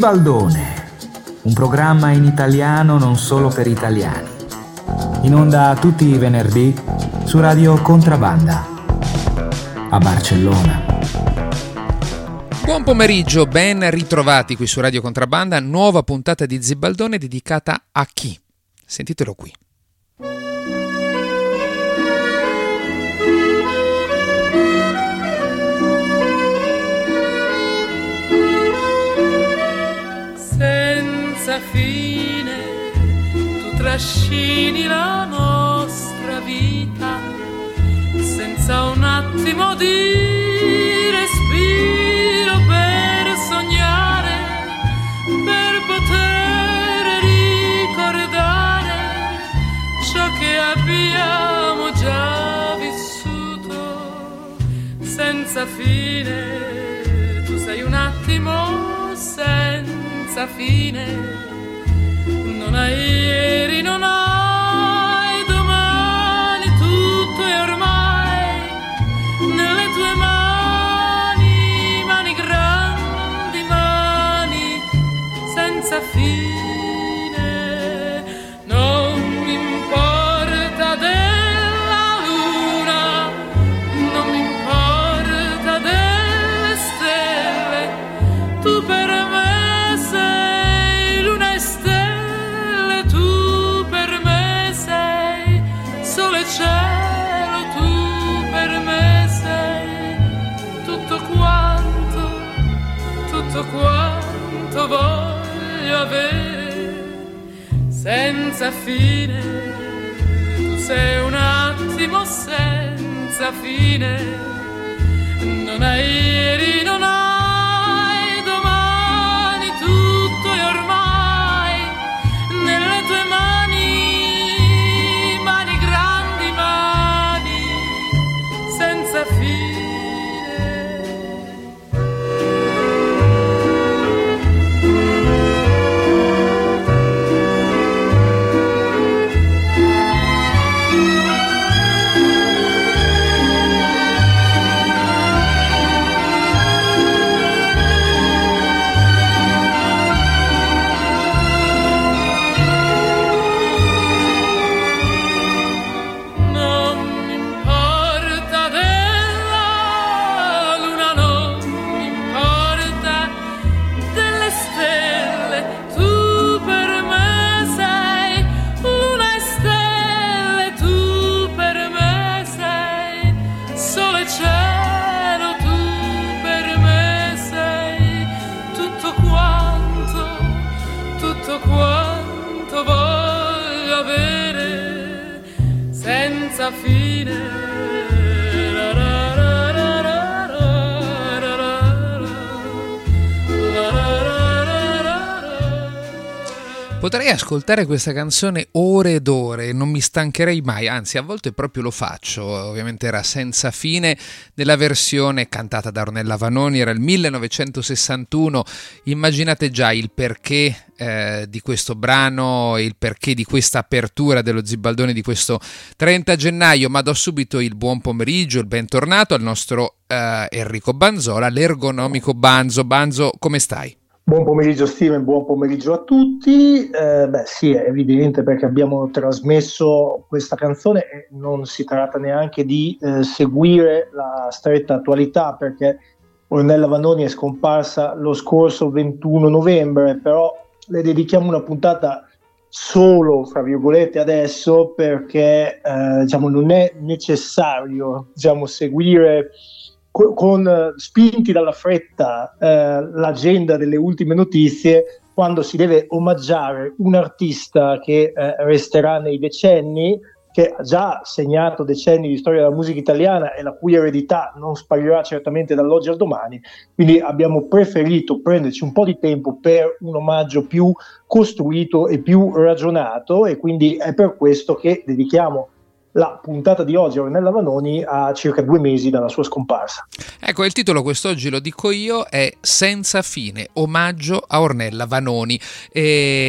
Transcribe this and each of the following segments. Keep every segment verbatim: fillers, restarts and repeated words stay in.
Zibaldone, un programma in italiano non solo per italiani. In onda tutti i venerdì su Radio Contrabanda a Barcellona. Buon pomeriggio, ben ritrovati qui su Radio Contrabanda, nuova puntata di Zibaldone dedicata a chi? Sentitelo qui. Senza fine tu trascini la nostra vita, senza un attimo di respiro per sognare, per poter ricordare ciò che abbiamo già vissuto. Senza fine tu sei un attimo senza fine. Non hai ieri, non hai domani, tutto è ormai nelle tue mani, mani grandi, mani senza fine. Non mi importa della luna, non mi importa delle stelle, tu per me sei luna e stelle, tu per me sei sole e cielo, tu per me sei tutto quanto, tutto quanto voglio avere. Senza fine, tu sei un attimo senza fine. Non hai ieri, non hai domani, tutto è ormai nelle tue mani, mani grandi, mani senza fine. Non mi importa della luna, non mi importa delle stelle, tu per me sei luna e stelle, tu per me sei sole e cielo, tu per me sei tutto quanto, tutto quanto voglio avere. Senza fine. La la la la la la la la la la la. Potrei ascoltare questa canzone ore ed ore, non mi stancherei mai, anzi a volte proprio lo faccio. Ovviamente era Senza fine nella versione cantata da Ornella Vanoni, era il millenovecentosessantuno. Immaginate già il perché eh, di questo brano, il perché di questa apertura dello Zibaldone di questo trenta gennaio, ma do subito il buon pomeriggio, il bentornato al nostro eh, Enrico Banzola, l'ergonomico Banzo. Banzo, come stai? Buon pomeriggio Steven, buon pomeriggio a tutti. Eh, beh sì, è evidente perché abbiamo trasmesso questa canzone e non si tratta neanche di eh, seguire la stretta attualità, perché Ornella Vanoni è scomparsa lo scorso ventuno novembre, però le dedichiamo una puntata solo, fra virgolette, adesso perché eh, diciamo, non è necessario diciamo, seguire con spinti dalla fretta eh, l'agenda delle ultime notizie quando si deve omaggiare un artista che eh, resterà nei decenni, che ha già segnato decenni di storia della musica italiana e la cui eredità non sparirà certamente dall'oggi al domani. Quindi abbiamo preferito prenderci un po' di tempo per un omaggio più costruito e più ragionato, e quindi è per questo che dedichiamo la puntata di oggi a Ornella Vanoni a circa due mesi dalla sua scomparsa. Ecco, il titolo quest'oggi lo dico io, è Senza fine, omaggio a Ornella Vanoni. E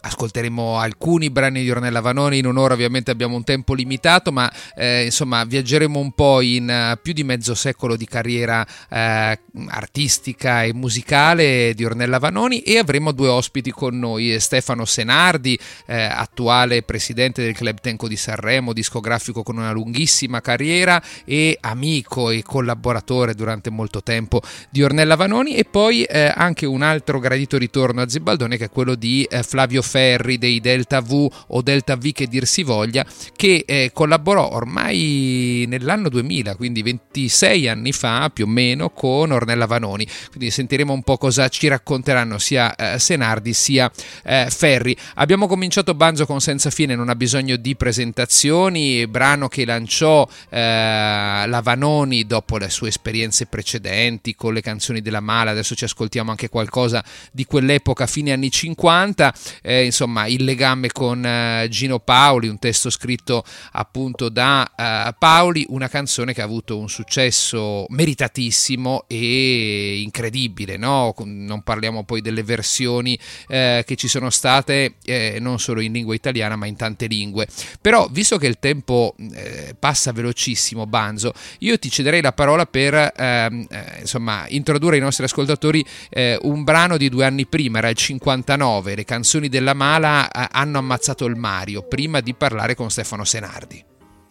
ascolteremo alcuni brani di Ornella Vanoni. In un'ora ovviamente abbiamo un tempo limitato, ma eh, insomma viaggeremo un po' in uh, più di mezzo secolo di carriera eh, artistica e musicale di Ornella Vanoni, e avremo due ospiti con noi: Stefano Senardi, eh, attuale presidente del Club Tenco di Sanremo, discografico con una lunghissima carriera e amico e collaboratore durante molto tempo di Ornella Vanoni, e poi eh, anche un altro gradito ritorno a Zibaldone, che è quello di eh, Flavio Ferri dei Delta V o Delta V che dir si voglia, che eh, collaborò ormai nell'anno duemila, quindi ventisei anni fa più o meno, con Ornella Vanoni. Quindi sentiremo un po' cosa ci racconteranno sia eh, Senardi sia eh, Ferri. Abbiamo cominciato Banzo con Senza Fine, non ha bisogno di presentazioni, brano che lanciò eh, la Vanoni dopo le sue esperienze precedenti con le canzoni della Mala. Adesso ci ascoltiamo anche qualcosa di quell'epoca, fine anni cinquanta. Eh, insomma, il legame con uh, Gino Paoli, un testo scritto appunto da uh, Paoli, una canzone che ha avuto un successo meritatissimo e incredibile, no? Non parliamo poi delle versioni eh, che ci sono state eh, non solo in lingua italiana ma in tante lingue. Però, visto che il tempo eh, passa velocissimo, Banzo, io ti cederei la parola per ehm, eh, insomma introdurre ai nostri ascoltatori eh, un brano di due anni prima, era il cinquantanove. Le canzoni della Mala hanno ammazzato il Mario, prima di parlare con Stefano Senardi.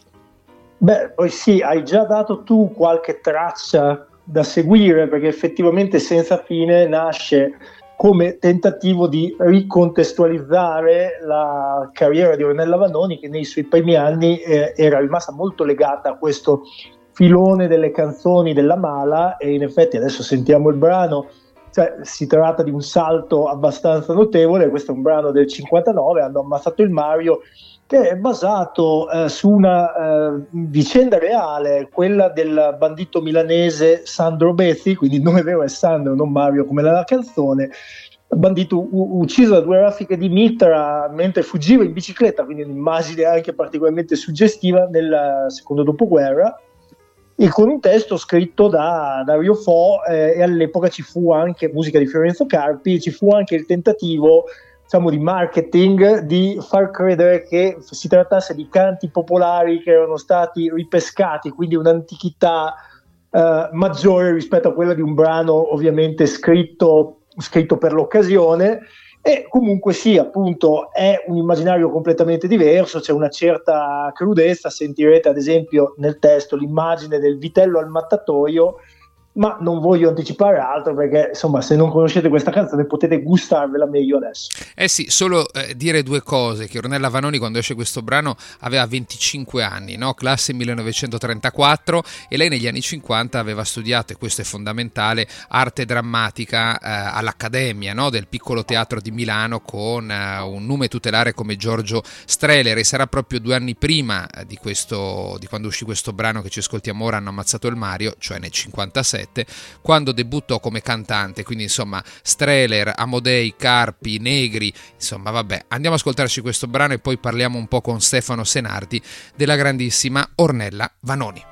Beh, poi sì, hai già dato tu qualche traccia da seguire, perché effettivamente Senza Fine nasce come tentativo di ricontestualizzare la carriera di Ornella Vanoni, che nei suoi primi anni eh, era rimasta molto legata a questo filone delle canzoni della Mala, e in effetti adesso sentiamo il brano. Cioè, si tratta di un salto abbastanza notevole. Questo è un brano del cinquantanove, Hanno ammazzato il Mario, che è basato eh, su una eh, vicenda reale, quella del bandito milanese Sandro Bezzi, quindi il nome vero è Sandro, non Mario come nella canzone, bandito u- ucciso da due raffiche di mitra mentre fuggiva in bicicletta, quindi un'immagine anche particolarmente suggestiva nel secondo dopoguerra, e con un testo scritto da Dario Fo, eh, e all'epoca ci fu anche musica di Fiorenzo Carpi, ci fu anche il tentativo, diciamo, di marketing, di far credere che si trattasse di canti popolari che erano stati ripescati, quindi un'antichità eh, maggiore rispetto a quella di un brano ovviamente scritto, scritto per l'occasione. E comunque sì, appunto, è un immaginario completamente diverso, c'è una certa crudezza. Sentirete ad esempio nel testo l'immagine del vitello al mattatoio, ma non voglio anticipare altro, perché insomma, se non conoscete questa canzone potete gustarvela meglio adesso. Eh sì, solo eh, dire due cose: che Ornella Vanoni, quando esce questo brano, aveva venticinque anni, no? Classe millenovecentotrentaquattro, e lei negli anni cinquanta aveva studiato, e questo è fondamentale, arte drammatica eh, all'Accademia, no? Del Piccolo Teatro di Milano, con eh, un nume tutelare come Giorgio Strehler, e sarà proprio due anni prima di, questo, di quando uscì questo brano che ci ascoltiamo ora, Hanno ammazzato il Mario, cioè nel cinquantasei, quando debuttò come cantante. Quindi insomma, Strehler, Amodei, Carpi, Negri, insomma vabbè, andiamo ad ascoltarci questo brano e poi parliamo un po' con Stefano Senardi della grandissima Ornella Vanoni.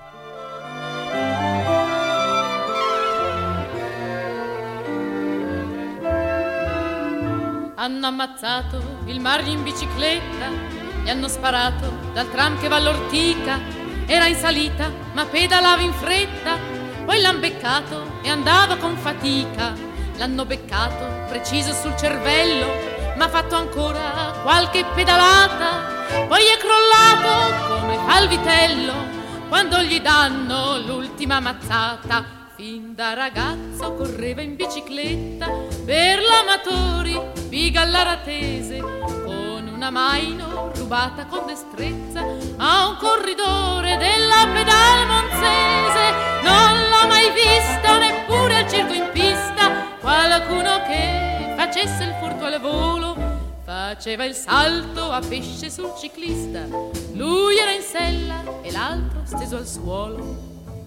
Hanno ammazzato il Mario in bicicletta, gli hanno sparato dal tram che va all'Ortica, era in salita ma pedalava in fretta. Poi l'han beccato e andava con fatica, l'hanno beccato preciso sul cervello, ma ha fatto ancora qualche pedalata. Poi è crollato come fa il vitello quando gli danno l'ultima mazzata. Fin da ragazzo correva in bicicletta per l'Amatori, Viga all'Aratese, con una maino rubata con destrezza a un corridore della Pedalmonzese. Non l'ho mai vista neppure al circo in pista, qualcuno che facesse il furto al volo, faceva il salto a pesce sul ciclista, lui era in sella e l'altro steso al suolo.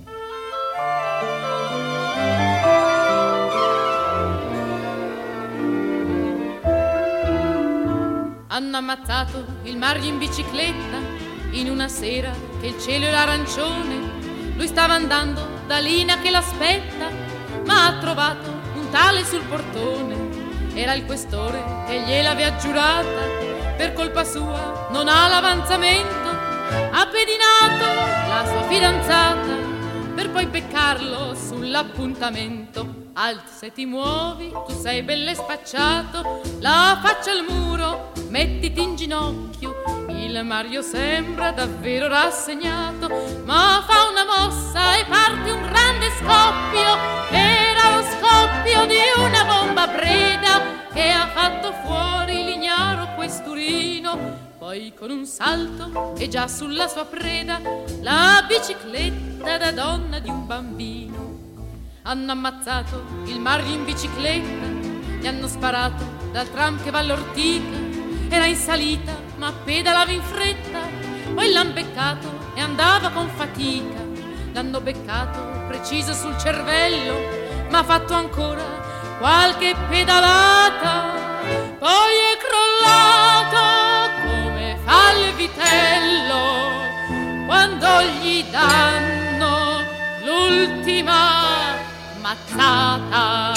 Hanno ammazzato il Mario in bicicletta in una sera che il cielo era arancione. Lui stava andando da Lina che l'aspetta, ma ha trovato un tale sul portone era il questore che gliel'avea giurata, per colpa sua non ha l'avanzamento, ha pedinato la sua fidanzata per poi beccarlo sull'appuntamento. Alt, se ti muovi, tu sei belle spacciato, la faccia al muro, mettiti in ginocchio. Il Mario sembra davvero rassegnato, ma fa una mossa e parte un grande scoppio. Era lo scoppio di una bomba preda che ha fatto fuori l'ignaro questurino. Poi con un salto e già sulla sua preda, la bicicletta da donna di un bambino. Hanno ammazzato il Mario in bicicletta, gli hanno sparato dal tram che va all'ortica. Era in salita ma pedalava in fretta, poi l'han beccato e andava con fatica. L'hanno beccato preciso sul cervello, ma ha fatto ancora qualche pedalata. Poi è crollato come fa il vitello quando gli danno l'ultima mazzata.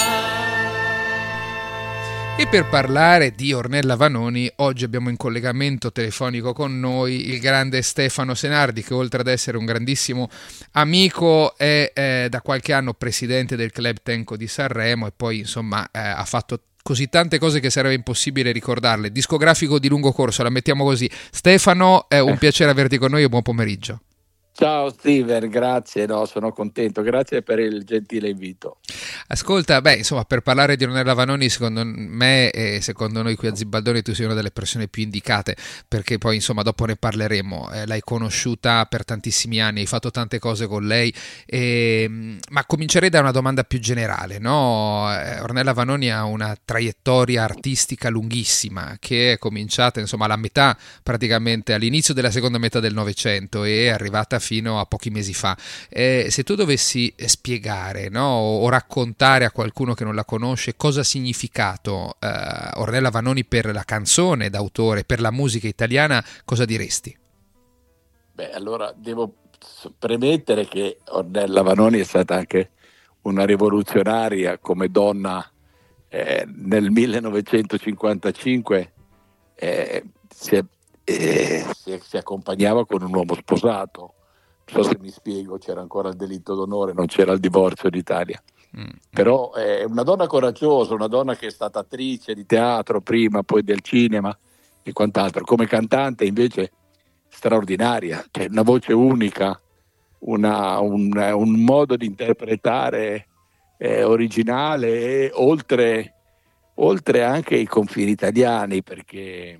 E per parlare di Ornella Vanoni, oggi abbiamo in collegamento telefonico con noi il grande Stefano Senardi, che oltre ad essere un grandissimo amico è eh, da qualche anno presidente del Club Tenco di Sanremo, e poi insomma eh, ha fatto così tante cose che sarebbe impossibile ricordarle. Discografico di lungo corso, la mettiamo così. Stefano, è un piacere averti con noi e buon pomeriggio. Ciao Steven, grazie, no, sono contento, grazie per il gentile invito. Ascolta, beh, insomma, per parlare di Ornella Vanoni, secondo me e secondo noi qui a Zibaldone tu sei una delle persone più indicate, perché poi insomma dopo ne parleremo. Eh, l'hai conosciuta per tantissimi anni, hai fatto tante cose con lei, e, ma comincerei da una domanda più generale, no? Eh, Ornella Vanoni ha una traiettoria artistica lunghissima che è cominciata insomma alla metà, praticamente all'inizio della seconda metà del Novecento, e è arrivata fino a pochi mesi fa. Eh, se tu dovessi spiegare, no, o raccontare a qualcuno che non la conosce cosa ha significato eh, Ornella Vanoni per la canzone d'autore, per la musica italiana, cosa diresti? Beh, allora devo premettere che Ornella Vanoni è stata anche una rivoluzionaria come donna. Eh, nel millenovecentocinquantacinque eh, si, è, eh, si, si accompagnava con un uomo sposato. Non so se mi spiego, c'era ancora il delitto d'onore, non c'era il divorzio in Italia. Mm. Però è una donna coraggiosa, una donna che è stata attrice di teatro prima, poi del cinema e quant'altro. Come cantante invece straordinaria, cioè una voce unica, una, un, un modo di interpretare eh, originale e oltre, oltre anche i confini italiani, perché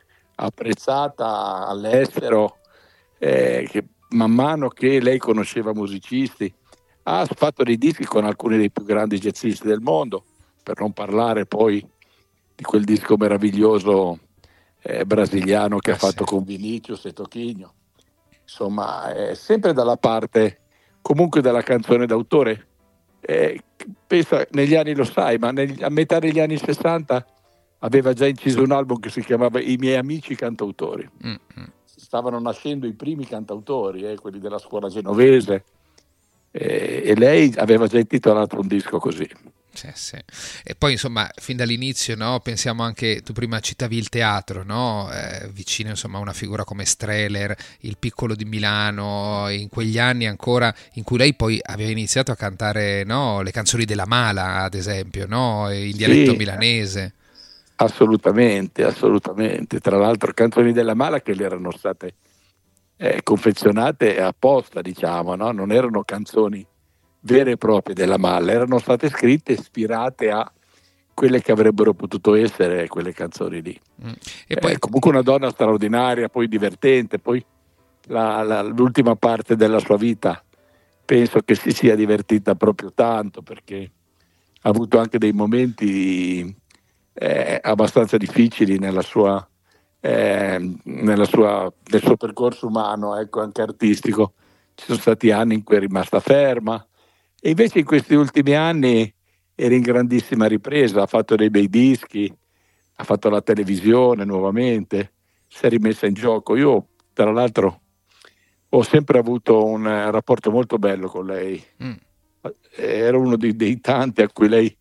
apprezzata all'estero, eh, che man mano che lei conosceva musicisti, ha fatto dei dischi con alcuni dei più grandi jazzisti del mondo, per non parlare poi di quel disco meraviglioso eh, brasiliano che ah, ha fatto sì. con Vinicius e Toquinho. Insomma, è sempre dalla parte comunque della canzone d'autore. Eh, pensa, negli anni, lo sai, ma negli, a metà degli anni sessanta aveva già inciso un album che si chiamava I miei amici cantautori. Mm-hmm. Stavano nascendo i primi cantautori, eh, quelli della scuola genovese, eh, e lei aveva già intitolato un disco così. Sì, sì. E poi insomma fin dall'inizio, no, pensiamo anche, tu prima citavi il teatro, no? Eh, vicino insomma a una figura come Strehler, Il Piccolo di Milano, in quegli anni ancora in cui lei poi aveva iniziato a cantare, no, le canzoni della Mala ad esempio, no? In dialetto sì, milanese. Assolutamente, assolutamente. Tra l'altro canzoni della Mala che le erano state eh, confezionate apposta, diciamo, no? Non erano canzoni vere e proprie della Mala, erano state scritte ispirate a quelle che avrebbero potuto essere quelle canzoni lì. Mm. E poi eh, comunque una donna straordinaria, poi divertente, poi la, la, l'ultima parte della sua vita penso che si sia divertita proprio tanto, perché ha avuto anche dei momenti eh, abbastanza difficili nella sua, eh, nella sua, nel suo percorso umano, ecco, anche artistico. Ci sono stati anni in cui è rimasta ferma, e invece in questi ultimi anni era in grandissima ripresa, ha fatto dei bei dischi, ha fatto la televisione nuovamente, si è rimessa in gioco. Io tra l'altro ho sempre avuto un rapporto molto bello con lei, mm. ero uno dei, dei tanti a cui lei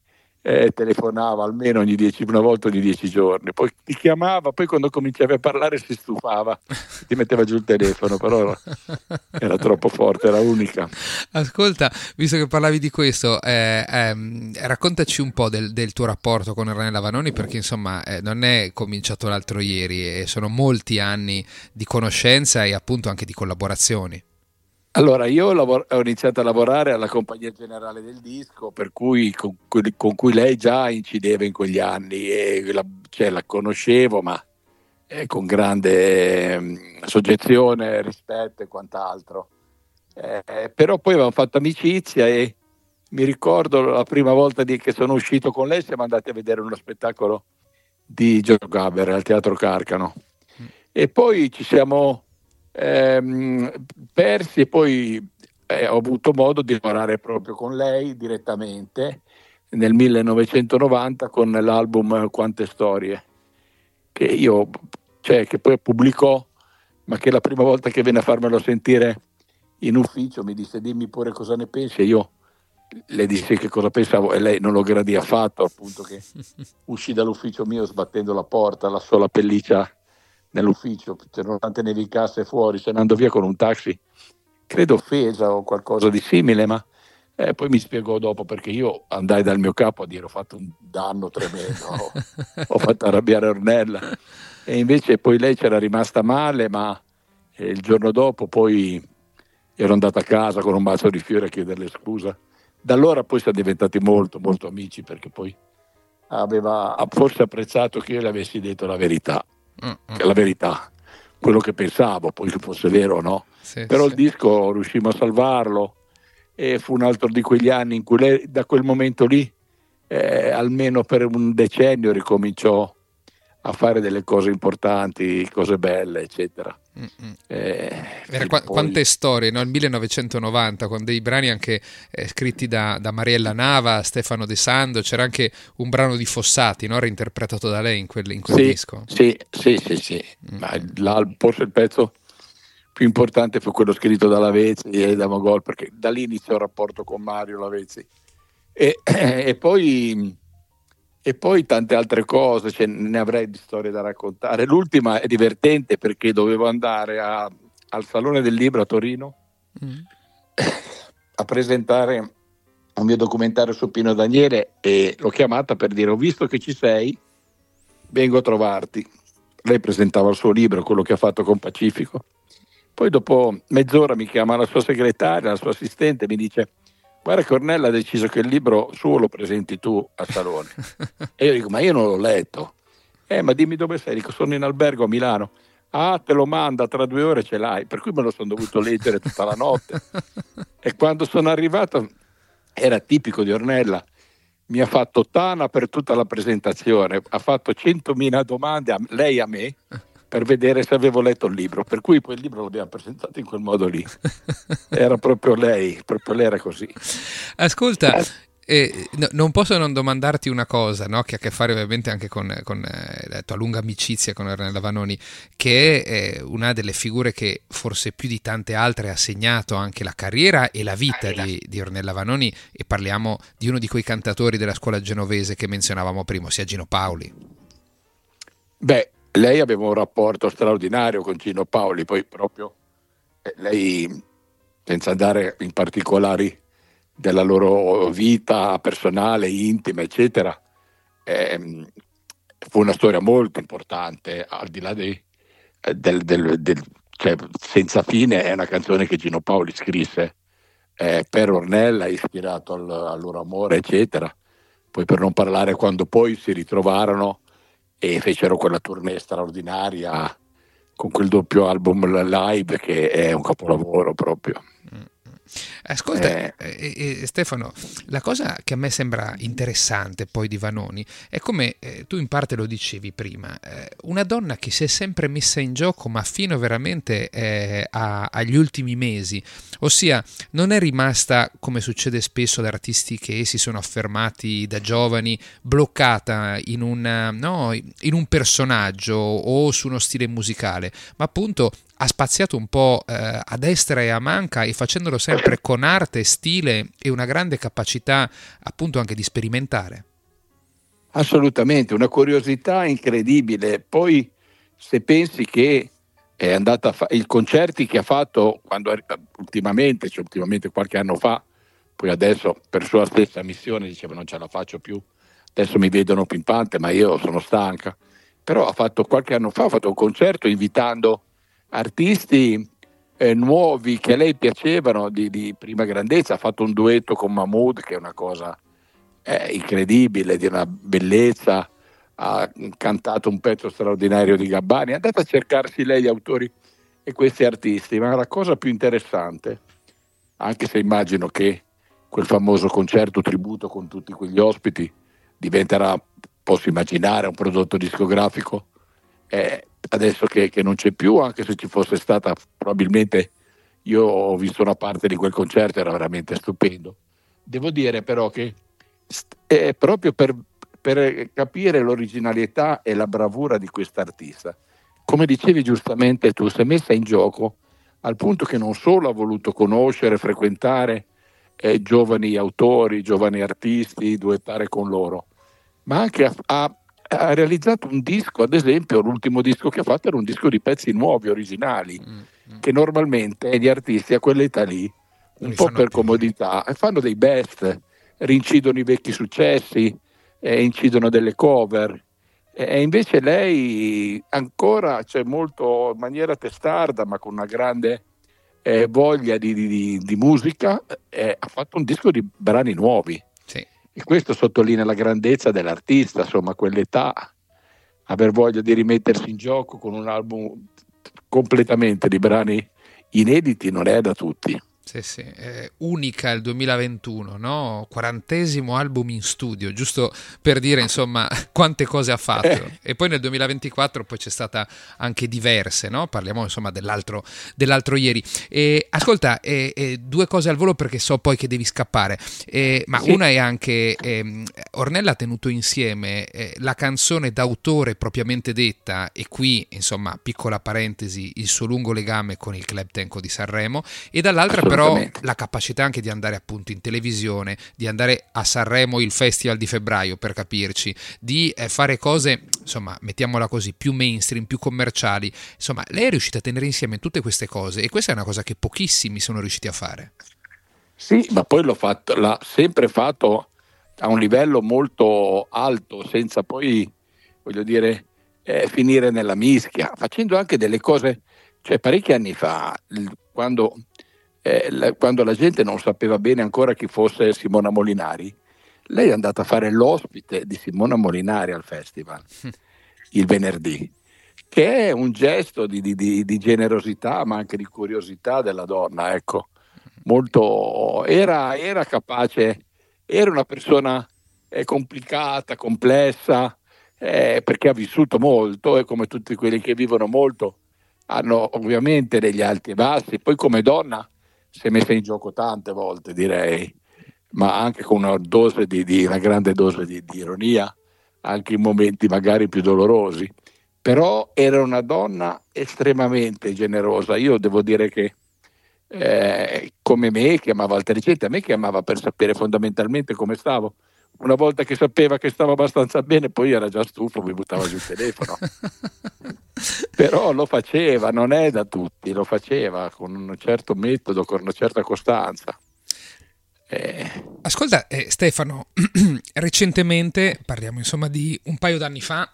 eh, telefonava almeno ogni dieci, una volta ogni dieci giorni, poi ti chiamava, poi quando cominciavi a parlare si stufava, ti metteva giù il telefono, però era troppo forte, era unica. Ascolta, visto che parlavi di questo, eh, ehm, raccontaci un po' del, del tuo rapporto con Ornella Vanoni, perché insomma eh, non è cominciato l'altro ieri, e sono molti anni di conoscenza e appunto anche di collaborazioni. Allora, io lavor- ho iniziato a lavorare alla Compagnia Generale del Disco, per cui con, con cui lei già incideva in quegli anni, e la, cioè, la conoscevo, ma eh, con grande eh, soggezione, rispetto e quant'altro. Eh, però poi avevamo fatto amicizia e mi ricordo la prima volta di, che sono uscito con lei, siamo andati a vedere uno spettacolo di Giorgio Gaber al Teatro Carcano. Mm. E poi ci siamo... Ehm, persi e poi eh, ho avuto modo di lavorare proprio con lei direttamente nel millenovecentonovanta con l'album Quante Storie, che io, cioè che poi pubblicò, ma che la prima volta che venne a farmelo sentire in ufficio mi disse dimmi pure cosa ne pensi, e io le dissi che cosa pensavo e lei non lo gradì affatto, al punto che uscì dall'ufficio mio sbattendo la porta, la sola pelliccia nell'ufficio, nonostante nevicasse fuori, se ne andò via con un taxi, credo offesa o qualcosa di simile, ma eh, poi mi spiegò dopo perché io andai dal mio capo a dire ho fatto un danno tremendo, ho, ho fatto arrabbiare Ornella, e invece poi lei c'era rimasta male, ma eh, il giorno dopo poi ero andato a casa con un mazzo di fiori a chiederle scusa. Da allora poi siamo diventati molto molto amici, perché poi aveva forse apprezzato che io le avessi detto la verità. Mm-hmm. La verità, quello che pensavo, poi che fosse vero o no, sì, però sì. Il disco riuscimmo a salvarlo e fu un altro di quegli anni in cui lei, da quel momento lì eh, almeno per un decennio ricominciò a fare delle cose importanti, cose belle, eccetera. Eh, Era qua, poi... Quante storie, no? Il millenovecentonovanta, con dei brani anche eh, scritti da, da Mariella Nava, Stefano De Sando, c'era anche un brano di Fossati, no? Reinterpretato da lei in quel, in quel sì, disco. Sì, sì, sì, sì. Mm. Ma la, forse il pezzo più importante fu quello scritto da Lavezzi e da Mogol, perché da lì iniziò il rapporto con Mario Lavezzi. E, e poi... E poi tante altre cose, cioè, ne avrei di storie da raccontare. L'ultima è divertente perché dovevo andare a, al Salone del Libro a Torino mm. a presentare un mio documentario su Pino Daniele, e l'ho chiamata per dire ho visto che ci sei, vengo a trovarti. Lei presentava il suo libro, quello che ha fatto con Pacifico. Poi dopo mezz'ora mi chiama la sua segretaria, la sua assistente, mi dice guarda che Ornella ha deciso che il libro suo lo presenti tu al Salone. E io dico ma io non l'ho letto. Eh ma dimmi dove sei? Dico sono in albergo a Milano. Ah, te lo manda, tra due ore ce l'hai. Per cui me lo sono dovuto leggere tutta la notte. E quando sono arrivato era tipico di Ornella, mi ha fatto tana per tutta la presentazione, ha fatto centomila domande a lei a me per vedere se avevo letto il libro, per cui poi il libro l'abbiamo presentato in quel modo lì. Era proprio lei, proprio lei era così. Ascolta, eh, no, non posso non domandarti una cosa, no? Che ha a che fare ovviamente anche con, con eh, la tua lunga amicizia con Ornella Vanoni, che è eh, una delle figure che forse più di tante altre ha segnato anche la carriera e la vita di, di Ornella Vanoni, e parliamo di uno di quei cantatori della scuola genovese che menzionavamo prima, ossia Gino Paoli. Beh, lei aveva un rapporto straordinario con Gino Paoli, poi proprio eh, lei, senza andare in particolari della loro vita personale, intima, eccetera, eh, fu una storia molto importante, al di là dei, eh, del, del, del cioè, Senza fine è una canzone che Gino Paoli scrisse eh, per Ornella, ispirato al, al loro amore, eccetera. Poi per non parlare quando poi si ritrovarono e fecero quella tournée straordinaria con quel doppio album live che è un capolavoro proprio. Ascolta, eh, eh, Stefano, la cosa che a me sembra interessante poi di Vanoni è come eh, tu in parte lo dicevi prima, eh, una donna che si è sempre messa in gioco ma fino veramente eh, a, agli ultimi mesi, ossia non è rimasta, come succede spesso ad artisti che si sono affermati da giovani, bloccata in, una, no, in un personaggio o su uno stile musicale, ma appunto ha spaziato un po' eh, a destra e a manca, e facendolo sempre con arte, stile e una grande capacità appunto anche di sperimentare. Assolutamente, una curiosità incredibile. Poi se pensi che è andata a fa- i concerti che ha fatto quando è- ultimamente, cioè ultimamente qualche anno fa, poi adesso per sua stessa missione diceva non ce la faccio più, adesso mi vedono pimpante ma io sono stanca, però ha fatto qualche anno fa ha fatto un concerto invitando artisti eh, nuovi che a lei piacevano di, di prima grandezza, ha fatto un duetto con Mahmood che è una cosa eh, incredibile, di una bellezza, ha cantato un pezzo straordinario di Gabbani, è andata a cercarsi lei gli autori e questi artisti, ma la cosa più interessante, anche se immagino che quel famoso concerto tributo con tutti quegli ospiti diventerà, posso immaginare, un prodotto discografico, eh, adesso che, che non c'è più, anche se ci fosse stata, probabilmente io ho visto una parte di quel concerto, era veramente stupendo. Devo dire però che è proprio per, per capire l'originalità e la bravura di quest'artista, come dicevi giustamente tu, si è messa in gioco al punto che non solo ha voluto conoscere, frequentare eh, giovani autori, giovani artisti, duettare con loro, ma anche ha, ha, ha realizzato un disco, ad esempio l'ultimo disco che ha fatto era un disco di pezzi nuovi, originali, mm-hmm. che normalmente gli artisti a quell'età lì, un po' per più. comodità, fanno dei best, rincidono i vecchi successi, eh, incidono delle cover, e invece lei ancora, cioè molto in maniera testarda, ma con una grande eh, voglia di, di, di musica, eh, ha fatto un disco di brani nuovi. Sì. E questo sottolinea la grandezza dell'artista, insomma, a quell'età, aver voglia di rimettersi in gioco con un album completamente di brani inediti non è da tutti. Sì, sì, eh, unica il duemilaventuno, no? quarantesimo album in studio, giusto per dire insomma quante cose ha fatto. Eh. E poi nel duemilaventiquattro poi c'è stata anche Diverse, no? Parliamo insomma dell'altro, dell'altro ieri. E, ascolta, eh, eh, due cose al volo perché so poi che devi scappare, eh, ma sì. Una è anche, eh, Ornella ha tenuto insieme eh, la canzone d'autore propriamente detta, e qui insomma piccola parentesi, il suo lungo legame con il Club Tenco di Sanremo, e dall'altra però la capacità anche di andare appunto in televisione, di andare a Sanremo, il festival di febbraio per capirci, di eh, fare cose, insomma, mettiamola così, più mainstream, più commerciali. Insomma, lei è riuscita a tenere insieme tutte queste cose, e questa è una cosa che pochissimi sono riusciti a fare. Sì, ma poi l'ho fatto, l'ha sempre fatto a un livello molto alto, senza poi, voglio dire, eh, finire nella mischia, facendo anche delle cose, cioè parecchi anni fa, quando Eh, la, quando la gente non sapeva bene ancora chi fosse Simona Molinari, lei è andata a fare l'ospite di Simona Molinari al festival il venerdì, che è un gesto di, di, di, di generosità ma anche di curiosità della donna, ecco, molto, era, era capace, era una persona eh, complicata, complessa, eh, perché ha vissuto molto, e come tutti quelli che vivono molto hanno ovviamente degli alti e bassi. Poi come donna si è messa in gioco tante volte, direi, ma anche con una dose di, di una grande dose di, di ironia, anche in momenti magari più dolorosi. Però era una donna estremamente generosa. Io devo dire che eh, come me, chiamava altre gente, a me chiamava per sapere fondamentalmente come stavo. Una volta che sapeva che stavo abbastanza bene, poi era già stufo, mi buttava giù il telefono. Però lo faceva, non è da tutti, lo faceva con un certo metodo, con una certa costanza. Eh. Ascolta eh, Stefano, recentemente, parliamo insomma di un paio d'anni fa,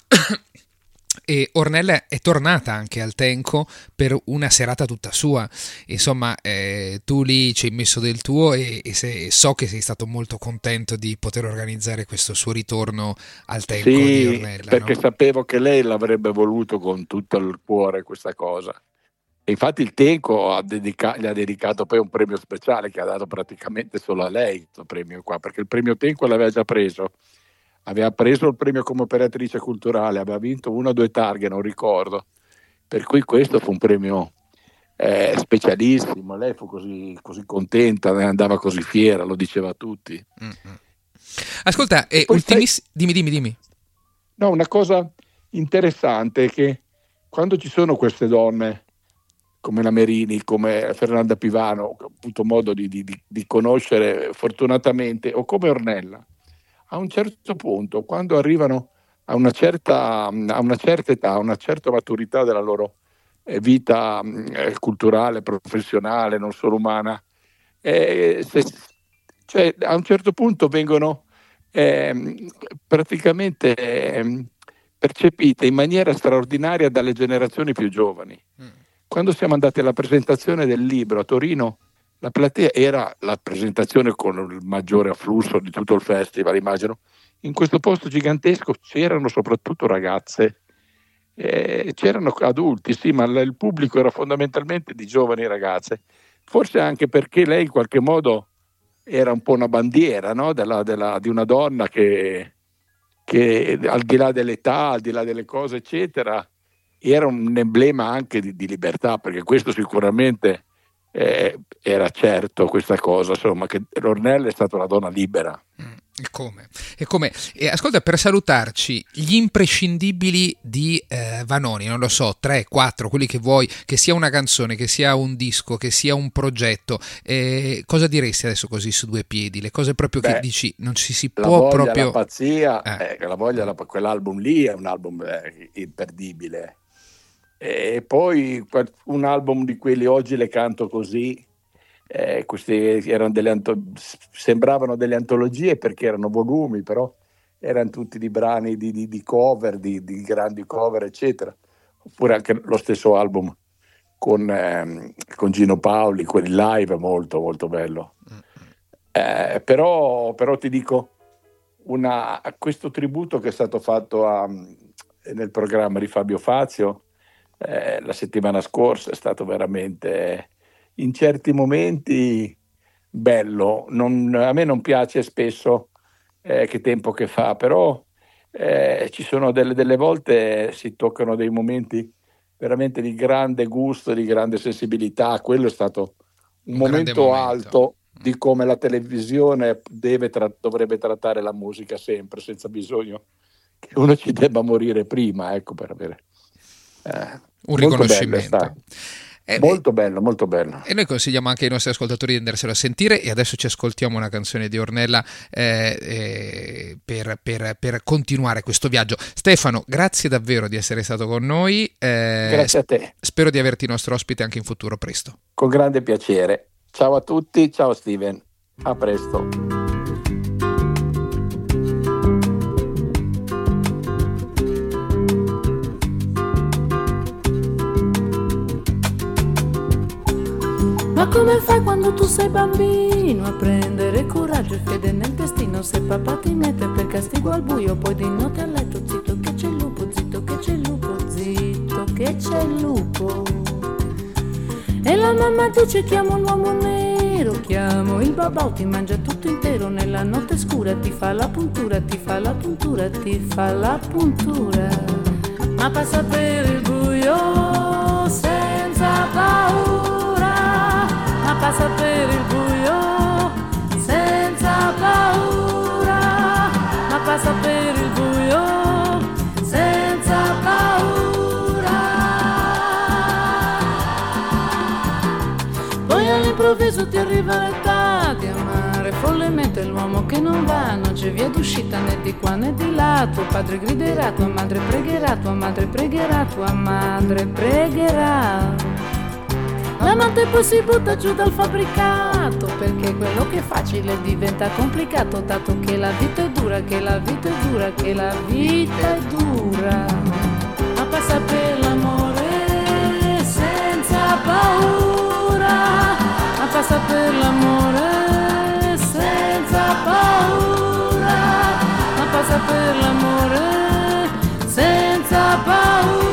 e Ornella è tornata anche al Tenco per una serata tutta sua. Insomma, eh, tu lì ci hai messo del tuo, e, e se, so che sei stato molto contento di poter organizzare questo suo ritorno al Tenco, sì, di Ornella. Perché no? sapevo che lei l'avrebbe voluto con tutto il cuore questa cosa. E infatti il Tenco ha dedica- gli ha dedicato poi un premio speciale che ha dato praticamente solo a lei, questo premio qua, perché il premio Tenco l'aveva già preso. Aveva preso il premio come operatrice culturale, aveva vinto uno o due targhe, non ricordo, per cui questo fu un premio eh, specialissimo. Lei fu così, così contenta, ne andava così fiera, lo diceva a tutti. Mm-hmm. Ascolta, eh, ultimiss- sai, dimmi, dimmi, dimmi. No, una cosa interessante è che quando ci sono queste donne come la Merini, come Fernanda Pivano, che ho avuto modo di, di, di conoscere fortunatamente, o come Ornella, a un certo punto, quando arrivano a una certa, a una certa età, a una certa maturità della loro eh, vita eh, culturale, professionale, non solo umana, eh, se, cioè a un certo punto vengono eh, praticamente eh, percepite in maniera straordinaria dalle generazioni più giovani. Mm. Quando siamo andati alla presentazione del libro a Torino, la platea era la presentazione con il maggiore afflusso di tutto il festival, immagino. In questo posto gigantesco c'erano soprattutto ragazze, eh, c'erano adulti, sì, ma il pubblico era fondamentalmente di giovani ragazze. Forse anche perché lei in qualche modo era un po' una bandiera, no? della, della, di una donna che, che al di là dell'età, al di là delle cose, eccetera, era un emblema anche di, di libertà, perché questo sicuramente eh, era certo, questa cosa, insomma, che l'Ornella è stata una donna libera. Mm. E come? E come? E ascolta, per salutarci, gli imprescindibili di eh, Vanoni, non lo so, tre, quattro, quelli che vuoi, che sia una canzone, che sia un disco, che sia un progetto, eh, cosa diresti adesso così su due piedi? Le cose proprio Beh, che dici non ci si la può voglia, proprio... La pazzia, eh. eh, la voglia, la, quell'album lì è un album eh, imperdibile. E poi un album di quelli oggi le canto così. Eh, queste erano delle anto- sembravano delle antologie perché erano volumi, però erano tutti di brani di, di, di cover, di, di grandi cover, eccetera. Oppure anche lo stesso album con, ehm, con Gino Paoli, quelli live, molto molto bello. Eh, però, però ti dico, una, questo tributo che è stato fatto a, nel programma di Fabio Fazio eh, la settimana scorsa è stato veramente... in certi momenti bello, non, a me non piace spesso eh, che tempo che fa, però eh, ci sono delle, delle volte si toccano dei momenti veramente di grande gusto, di grande sensibilità. Quello è stato un, un momento, momento alto di come la televisione deve tra- dovrebbe trattare la musica sempre, senza bisogno che uno ci debba morire prima, ecco, per avere eh, un riconoscimento. Eh, molto bello, molto bello. E noi consigliamo anche ai nostri ascoltatori di andarselo a sentire, e adesso ci ascoltiamo una canzone di Ornella eh, eh, per, per, per continuare questo viaggio. Stefano, grazie davvero di essere stato con noi. Eh, grazie a te. Spero di averti nostro ospite anche in futuro presto. Con grande piacere. Ciao a tutti, ciao Steven, a presto. Ma come fai quando tu sei bambino a prendere coraggio e fede nel destino? Se papà ti mette per castigo al buio, poi di notte a letto, zitto che c'è il lupo, zitto che c'è il lupo, zitto che c'è il lupo. E la mamma dice chiamo un uomo nero, chiamo il babà, ti mangia tutto intero, nella notte scura ti fa la puntura, ti fa la puntura, ti fa la puntura. Ma passa per il buio senza paura, ma passa per il buio senza paura, ma passa per il buio senza paura. Poi all'improvviso ti arriva l'età di amare follemente l'uomo che non va, non c'è via d'uscita né di qua né di là. Tuo padre griderà, tua madre pregherà, tua madre pregherà, tua madre pregherà. L'amante poi si butta giù dal fabbricato, perché quello che è facile diventa complicato, dato che la vita è dura, che la vita è dura, che la vita è dura. Ma passa per l'amore senza paura, ma passa per l'amore senza paura, ma passa per l'amore senza paura.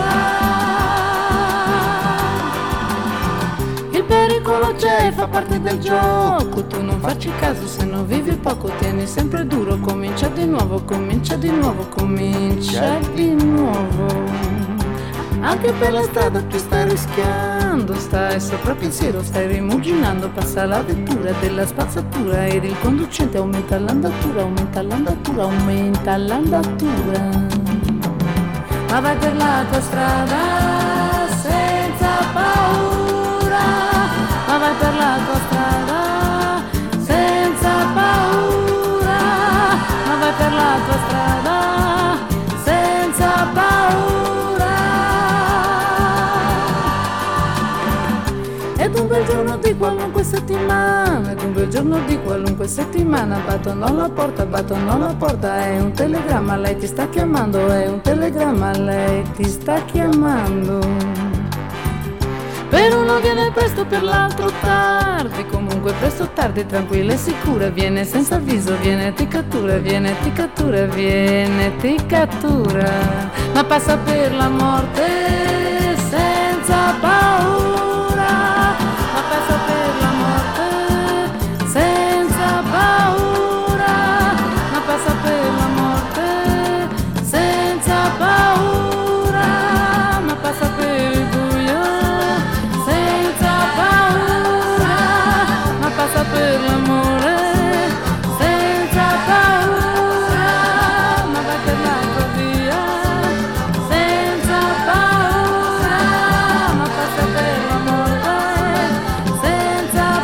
C'è, fa parte del gioco, tu non facci caso se non vivi poco, tieni sempre duro, comincia di nuovo, comincia di nuovo, comincia di nuovo. Anche per la strada tu stai rischiando, stai sopra pensiero, stai rimuginando, passa la vettura della spazzatura ed il conducente aumenta l'andatura, aumenta l'andatura, aumenta l'andatura. Ma vai per la tua strada senza paura, ma vai per la tua strada senza paura, Ed un bel giorno di qualunque settimana, ed un bel giorno di qualunque settimana, battono alla porta, battono alla porta, è un telegramma, lei ti sta chiamando, è un telegramma, lei ti sta chiamando. Per uno viene presto, per l'altro tardi, comunque presto tardi, tranquilla e sicura, viene senza avviso, viene ti cattura, viene ti cattura, viene ti cattura, ma passa per la morte senza paura, ma passa per la morte senza paura, ma passa per la morte senza paura, ma passa per il buio senza paura, ma passa per l'amore senza paura, ma va per l'altra via senza paura, ma passa per la morte senza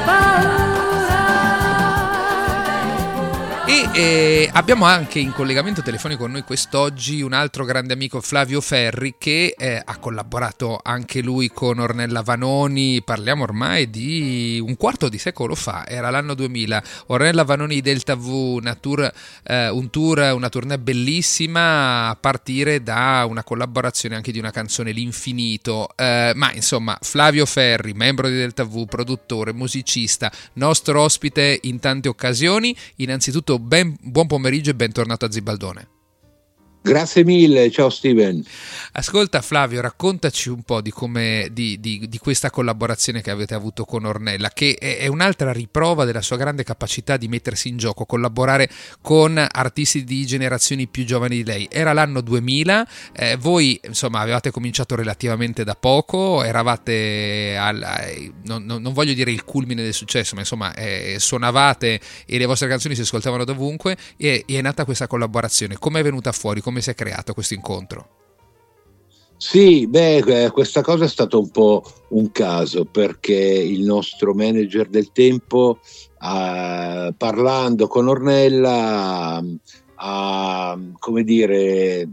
paura. E eh, abbiamo anche in collegamento telefonico con noi quest'oggi un altro grande amico, Flavio Ferri, che eh, ha collaborato anche lui con Ornella Vanoni. Parliamo ormai di un quarto di secolo fa, era l'anno duemila. Ornella Vanoni Delta V, una tour, eh, un tour, una tournée bellissima, a partire da una collaborazione anche di una canzone, L'Infinito. Eh, ma insomma, Flavio Ferri, membro di Delta V, produttore, musicista, nostro ospite in tante occasioni. Innanzitutto ben, buon pomeriggio e bentornato a Zibaldone. Grazie mille, ciao Steven. Ascolta Flavio, raccontaci un po' di come di, di, di questa collaborazione che avete avuto con Ornella, che è, è un'altra riprova della sua grande capacità di mettersi in gioco, collaborare con artisti di generazioni più giovani di lei. Era l'anno duemila, eh, voi insomma avevate cominciato relativamente da poco, eravate al, non, non, non voglio dire il culmine del successo, ma insomma eh, suonavate e le vostre canzoni si ascoltavano dovunque, e, e è nata questa collaborazione. Come è venuta fuori? Come si è creato questo incontro? Sì, beh, questa cosa è stato un po' un caso, perché il nostro manager del tempo, eh, parlando con Ornella, ha, come dire,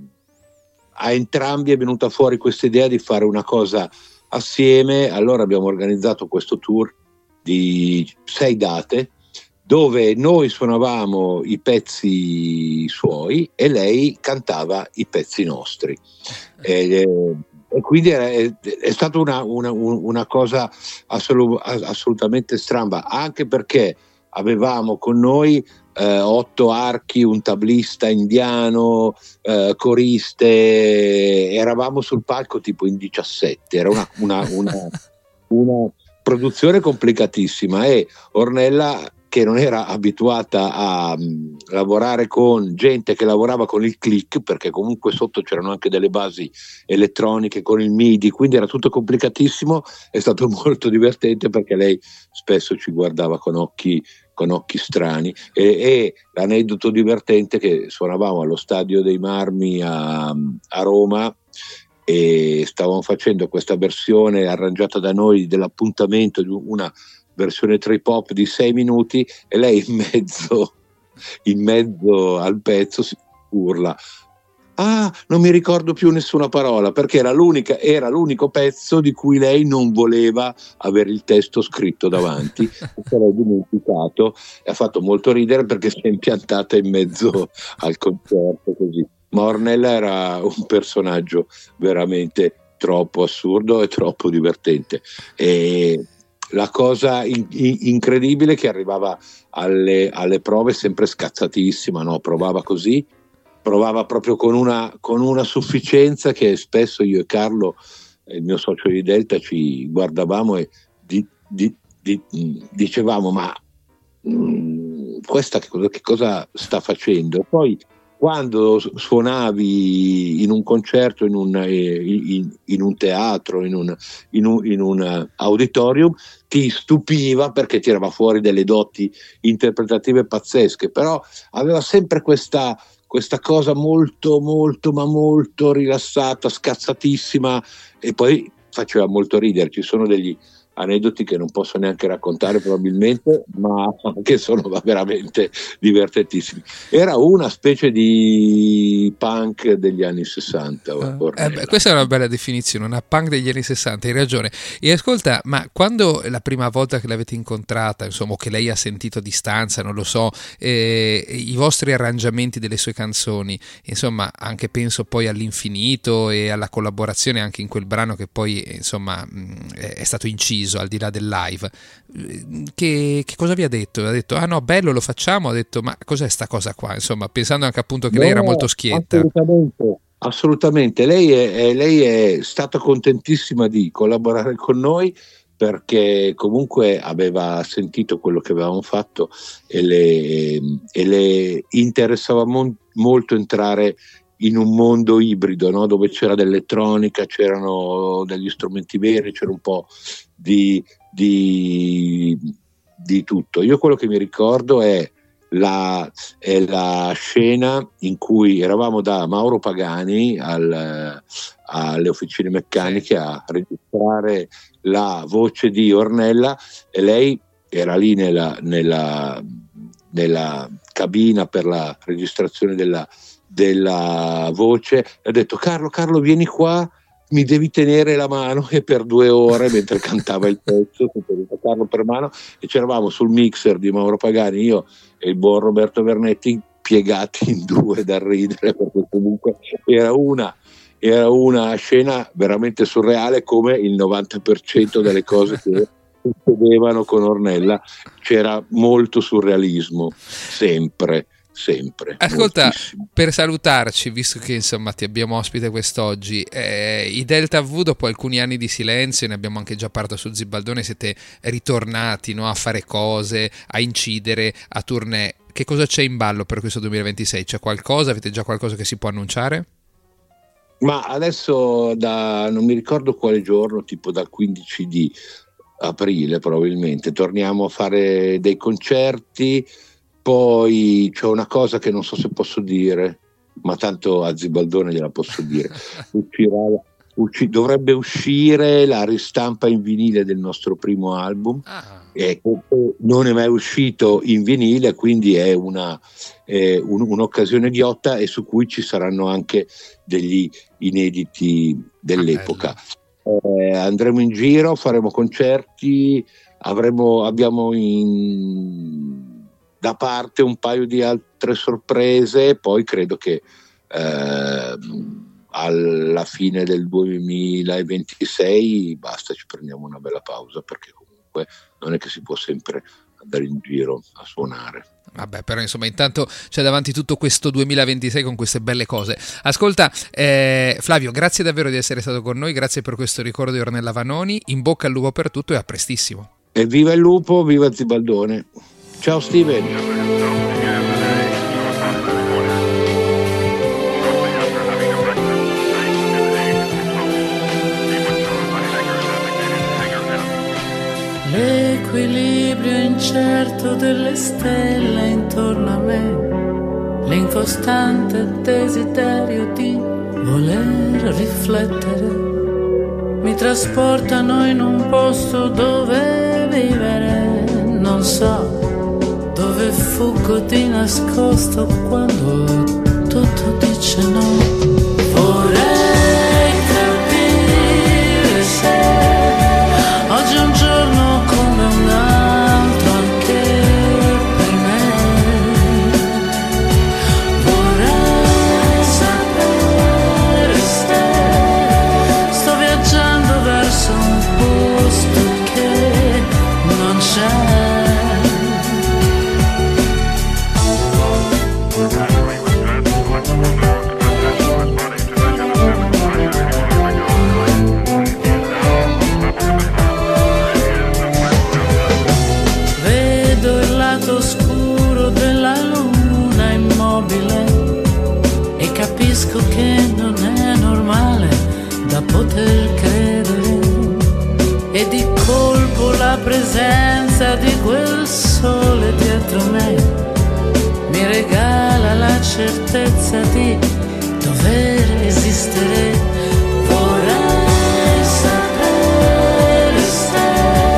a entrambi è venuta fuori questa idea di fare una cosa assieme. Allora abbiamo organizzato questo tour di sei date, dove noi suonavamo i pezzi suoi e lei cantava i pezzi nostri. E, e quindi è, è stata una, una, una cosa assolu- assolutamente stramba, anche perché avevamo con noi eh, otto archi, un tablista indiano, eh, coriste, eravamo sul palco tipo in diciassette, era una, una, una, una produzione complicatissima, e Ornella, che non era abituata a um, lavorare con gente che lavorava con il click, perché comunque sotto c'erano anche delle basi elettroniche con il MIDI, quindi era tutto complicatissimo. È stato molto divertente perché lei spesso ci guardava con occhi, con occhi strani, e, e l'aneddoto divertente è che suonavamo allo Stadio dei Marmi a, a Roma, e stavamo facendo questa versione arrangiata da noi dell'appuntamento, di una versione trip hop di sei minuti, e lei in mezzo, in mezzo al pezzo si urla: ah, non mi ricordo più nessuna parola, perché era l'unica, era l'unico pezzo di cui lei non voleva avere il testo scritto davanti, e se l'è dimenticato, e ha fatto molto ridere perché si è impiantata in mezzo al concerto così. Ma Ornella era un personaggio veramente troppo assurdo e troppo divertente, e la cosa in, in, incredibile è che arrivava alle, alle prove sempre scazzatissima, no? Provava così, provava proprio con una, con una sufficienza che spesso io e Carlo, il mio socio di Delta, ci guardavamo e di, di, di, dicevamo: ma mh, questa che cosa, che cosa sta facendo? Poi quando suonavi in un concerto, in un, in, in un teatro, in un, in, un, in un auditorium, ti stupiva perché tirava fuori delle doti interpretative pazzesche, però aveva sempre questa, questa cosa molto, molto, ma molto rilassata, scazzatissima, e poi faceva molto ridere. Ci sono degli, aneddoti che non posso neanche raccontare probabilmente, ma che sono veramente divertentissimi. Era una specie di punk degli anni sessanta. Uh, eh beh, questa è una bella definizione, una punk degli anni sessanta, hai ragione. E ascolta, ma quando la prima volta che l'avete incontrata, insomma, che lei ha sentito a distanza, non lo so, eh, i vostri arrangiamenti delle sue canzoni, insomma, anche penso poi all'infinito e alla collaborazione anche in quel brano che poi, insomma, è stato inciso al di là del live, che, che cosa vi ha detto? Ha detto ah no, bello, lo facciamo. Ha detto ma cos'è sta cosa qua, insomma, pensando anche appunto che no, lei era molto schietta. Assolutamente, assolutamente. Lei è, lei è stata contentissima di collaborare con noi, perché comunque aveva sentito quello che avevamo fatto e le, e le interessava mon- molto entrare in un mondo ibrido, no? Dove c'era dell'elettronica, c'erano degli strumenti veri, c'era un po' di, di, di tutto. Io quello che mi ricordo è la, è la scena in cui eravamo da Mauro Pagani al, alle officine meccaniche a registrare la voce di Ornella, e lei era lì nella, nella, nella cabina per la registrazione della della voce, e ha detto Carlo, Carlo vieni qua, mi devi tenere la mano, e per due ore mentre cantava il pezzo ho tenuto Carlo per mano, e c'eravamo sul mixer di Mauro Pagani, io e il buon Roberto Vernetti, piegati in due dal ridere, perché comunque era una era una scena veramente surreale, come il novanta per cento delle cose che succedevano con Ornella. C'era molto surrealismo, sempre sempre. Ascolta, moltissimo. Per salutarci, visto che insomma ti abbiamo ospite quest'oggi, eh, i Delta V, dopo alcuni anni di silenzio, ne abbiamo anche già parlato su Zibaldone, siete ritornati, no, a fare cose, a incidere, a tournée. Che cosa c'è in ballo per questo duemilaventisei? C'è qualcosa? Avete già qualcosa che si può annunciare? Ma adesso, da non mi ricordo quale giorno, tipo dal quindici di aprile probabilmente, torniamo a fare dei concerti. Poi c'è una cosa che non so se posso dire, ma tanto a Zibaldone gliela posso dire. Uscirà, usci, dovrebbe uscire la ristampa in vinile del nostro primo album, ah. e non è mai uscito in vinile, quindi è una, è un, un'occasione ghiotta, e su cui ci saranno anche degli inediti dell'epoca. Eh, andremo in giro, faremo concerti, avremo, abbiamo in da parte un paio di altre sorprese, poi credo che eh, alla fine del duemilaventisei basta, ci prendiamo una bella pausa, perché comunque non è che si può sempre andare in giro a suonare. Vabbè, però insomma intanto c'è davanti tutto questo duemilaventisei con queste belle cose. Ascolta, eh, Flavio, grazie davvero di essere stato con noi, grazie per questo ricordo di Ornella Vanoni, in bocca al lupo per tutto e a prestissimo. E viva il lupo, viva Zibaldone. Ciao Steven. L'equilibrio incerto delle stelle intorno a me, l'incostante desiderio di voler riflettere, mi trasportano in un posto dove vivere, non so dove fuggo di nascosto quando tutto dice no. Vorrei capire se oggi è un giorno come un altro anche per me. Vorrei sapere se sto viaggiando verso un posto che non c'è. E capisco che non è normale da poter credere, e di colpo la presenza di quel sole dietro me mi regala la certezza di dover esistere. Vorrei sapere se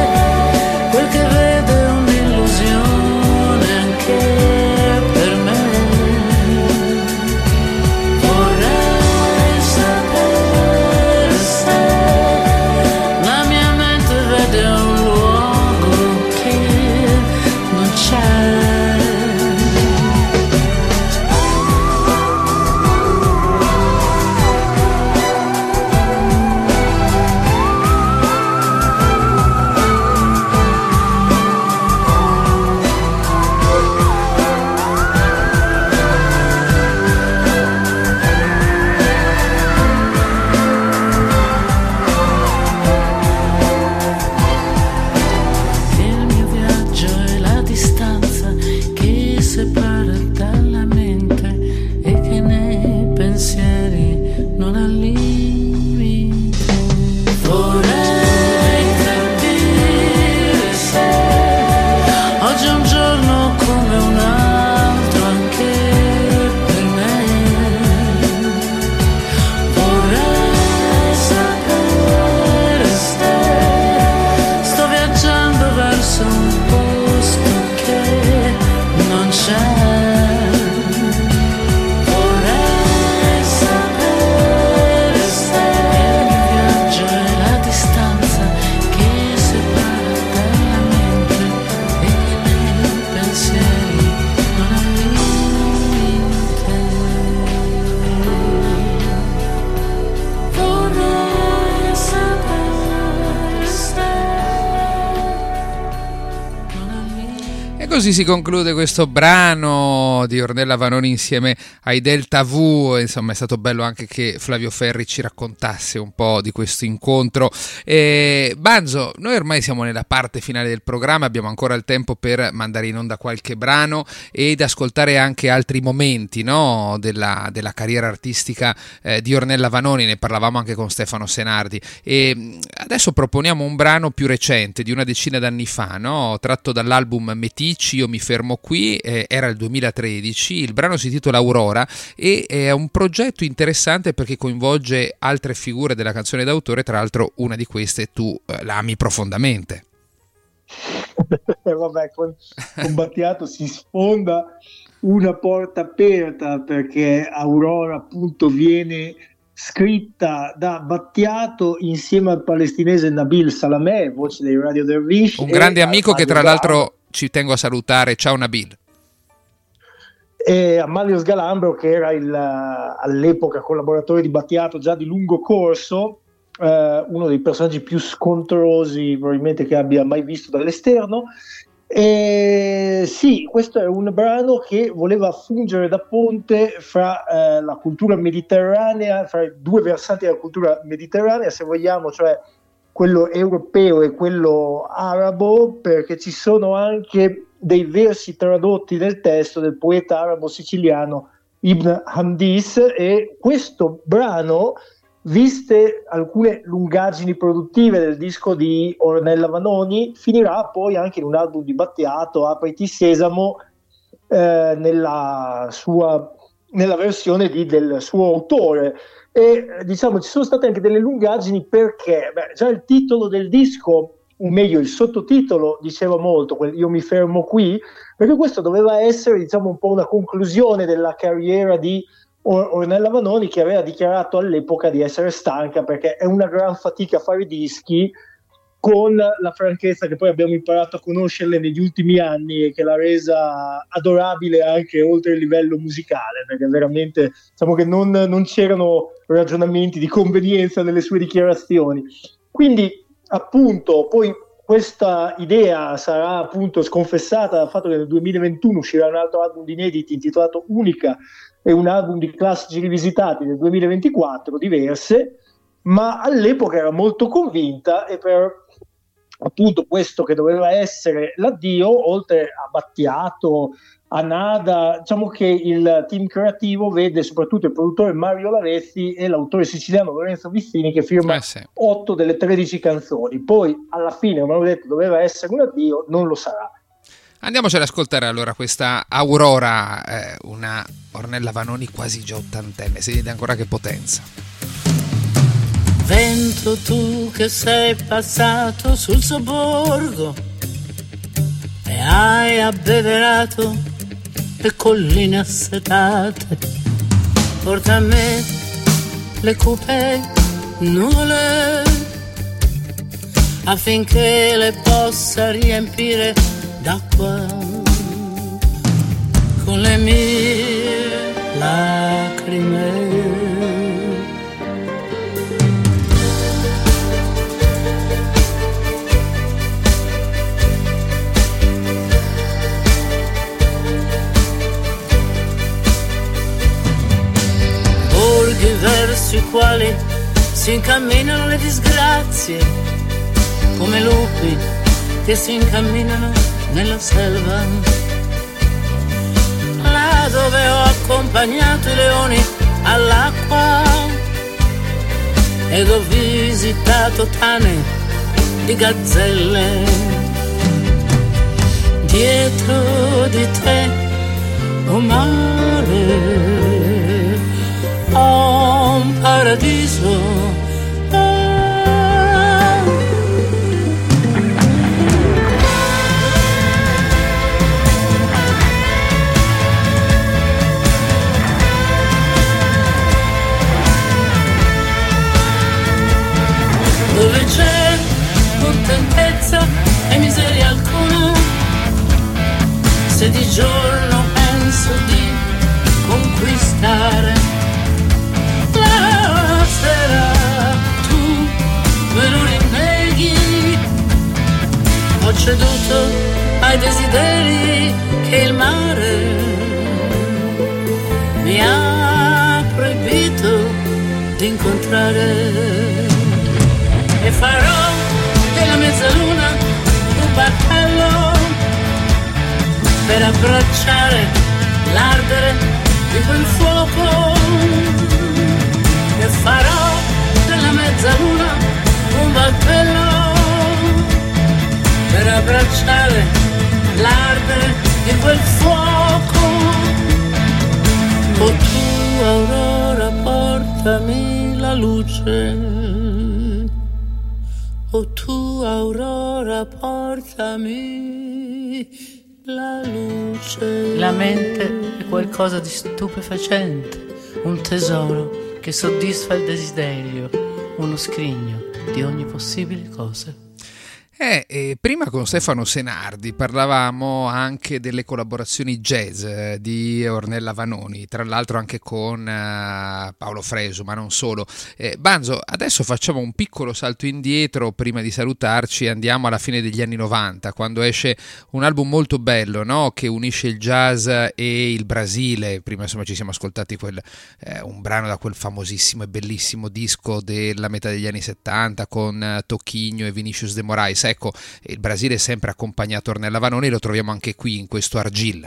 così si conclude questo brano di Ornella Vanoni insieme ai Delta V. Insomma, è stato bello anche che Flavio Ferri ci raccontasse un po' di questo incontro. E Banzo, noi ormai siamo nella parte finale del programma, abbiamo ancora il tempo per mandare in onda qualche brano ed ascoltare anche altri momenti, no, della, della carriera artistica eh, di Ornella Vanoni. Ne parlavamo anche con Stefano Senardi e adesso proponiamo un brano più recente, di una decina d'anni fa, no? Tratto dall'album Meticci, Io mi fermo qui, eh, era il duemilatredici. Il brano si intitola Aurora e è un progetto interessante perché coinvolge altre figure della canzone d'autore, tra l'altro una di queste tu eh, la ami profondamente. Vabbè, con, con Battiato si sfonda una porta aperta, perché Aurora appunto viene scritta da Battiato insieme al palestinese Nabil Salameh, voce dei Radio Dervish, un grande amico che tra l'altro ci tengo a salutare. Ciao Nabil. E a Mario Sgalambro, che era il, all'epoca collaboratore di Battiato già di lungo corso, eh, uno dei personaggi più scontrosi probabilmente che abbia mai visto dall'esterno. E sì, questo è un brano che voleva fungere da ponte fra eh, la cultura mediterranea, fra i due versanti della cultura mediterranea, se vogliamo, cioè quello europeo e quello arabo, perché ci sono anche dei versi tradotti nel testo del poeta arabo-siciliano Ibn Hamdis, e questo brano, viste alcune lungaggini produttive del disco di Ornella Vanoni, finirà poi anche in un album di Battiato, Apriti Sesamo, eh, nella sua nella versione di, del suo autore. E diciamo ci sono state anche delle lungaggini perché beh, già il titolo del disco, o meglio il sottotitolo, diceva molto, quel Io mi fermo qui, perché questo doveva essere, diciamo, un po' una conclusione della carriera di Ornella Vanoni, che aveva dichiarato all'epoca di essere stanca perché è una gran fatica fare dischi, con la franchezza che poi abbiamo imparato a conoscerle negli ultimi anni e che l'ha resa adorabile anche oltre il livello musicale, perché veramente diciamo che non, non c'erano ragionamenti di convenienza nelle sue dichiarazioni. Quindi appunto poi questa idea sarà appunto sconfessata dal fatto che nel duemilaventuno uscirà un altro album di inediti intitolato Unica e un album di classici rivisitati nel duemilaventiquattro, diverse, ma all'epoca era molto convinta, e per appunto questo che doveva essere l'addio, oltre a Battiato, a Nada, diciamo che il team creativo vede soprattutto il produttore Mario Lavezzi e l'autore siciliano Lorenzo Vissini, che firma eh sì. otto delle tredici canzoni. Poi alla fine, come ho detto, doveva essere un addio, non lo sarà. Andiamoci ad ascoltare allora questa Aurora, eh, una Ornella Vanoni quasi già ottantenne, si vede ancora che potenza. Vento, tu che sei passato sul sobborgo e hai abbeverato le colline assetate, porta a me le cupe nuvole affinché le possa riempire d'acqua con le mie lacrime. Borghi verso i quali si incamminano le disgrazie, come lupi che si incamminano nella selva, là dove ho accompagnato i leoni all'acqua ed ho visitato tane di gazzelle. Dietro di te, o mare, ho un paradiso. Dove c'è contentezza e miseria alcuna, se di giorno penso di conquistare, la sera tu me lo rinneghi. Ho ceduto ai desideri che il mare mi ha proibito di incontrare. E farò della mezzaluna un battello per abbracciare l'ardere di quel fuoco. E farò della mezzaluna un battello per abbracciare l'ardere di quel fuoco. O tu, aurora, portami la luce. O tu, aurora, portami la luce. La mente è qualcosa di stupefacente, un tesoro che soddisfa il desiderio, uno scrigno di ogni possibile cosa. Eh, eh, prima con Stefano Senardi parlavamo anche delle collaborazioni jazz eh, di Ornella Vanoni, tra l'altro anche con eh, Paolo Fresu, ma non solo. Eh, Banzo, adesso facciamo un piccolo salto indietro prima di salutarci, andiamo alla fine degli anni novanta, quando esce un album molto bello, no? Che unisce il jazz e il Brasile. Prima insomma ci siamo ascoltati quel, eh, un brano da quel famosissimo e bellissimo disco della metà degli anni settanta con eh, Toquinho e Vinicius de Moraes. Ecco, il Brasile è sempre accompagnato Ornella Vanoni, lo troviamo anche qui in questo Argilla.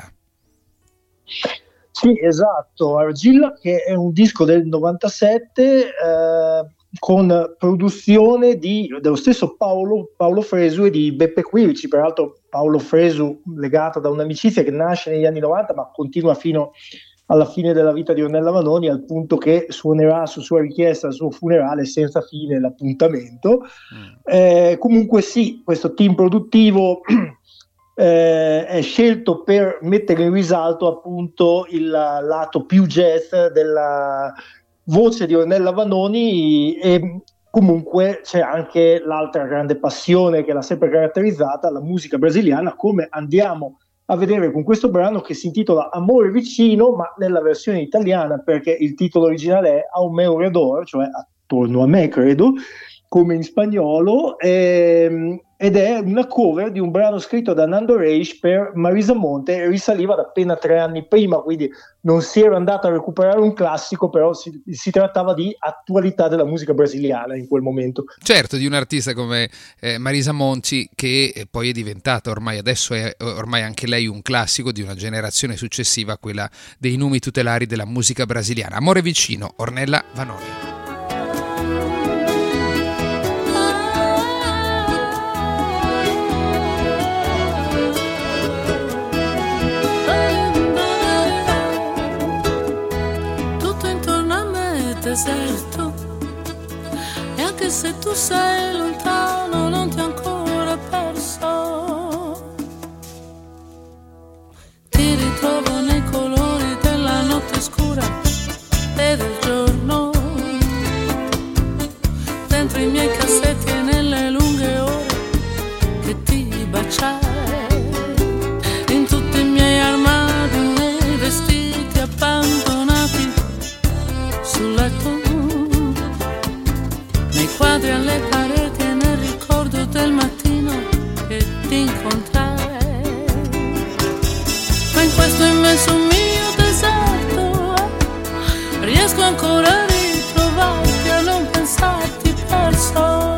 Sì, esatto, Argilla, che è un disco del novantasette eh, con produzione di, dello stesso Paolo, Paolo Fresu e di Beppe Quirici. Peraltro Paolo Fresu legato da un'amicizia che nasce negli anni novanta ma continua fino alla fine della vita di Ornella Vanoni, al punto che suonerà su sua richiesta al suo funerale senza fine l'appuntamento. Mm. Eh, comunque sì, questo team produttivo eh, è scelto per mettere in risalto appunto il lato più jazz della voce di Ornella Vanoni, e comunque c'è anche l'altra grande passione che l'ha sempre caratterizzata, la musica brasiliana, come andiamo a vedere con questo brano che si intitola Amore Vicino, ma nella versione italiana, perché il titolo originale è Ao meu redor, cioè attorno a me, credo, come in spagnolo, ehm, ed è una cover di un brano scritto da Nando Reis per Marisa Monte, e risaliva da appena tre anni prima, quindi non si era andato a recuperare un classico, però si, si trattava di attualità della musica brasiliana in quel momento. Certo, di un artista come eh, Marisa Monte, che poi è diventata ormai, adesso è ormai anche lei un classico di una generazione successiva, quella dei numi tutelari della musica brasiliana. Amore Vicino, Ornella Vanoni. Deserto, e anche se tu sei lontano non ti ho ancora perso. Ti ritrovo nei colori della notte scura e del giorno, dentro i miei cassetti e nelle lunghe ore che ti baciai, in tutti i miei armadi nei vestiti abbandonati sul letto, nei quadri alle pareti e nel ricordo del mattino che ti incontrai. Ma in questo immenso mio deserto riesco ancora a ritrovarti, a non pensarti perso.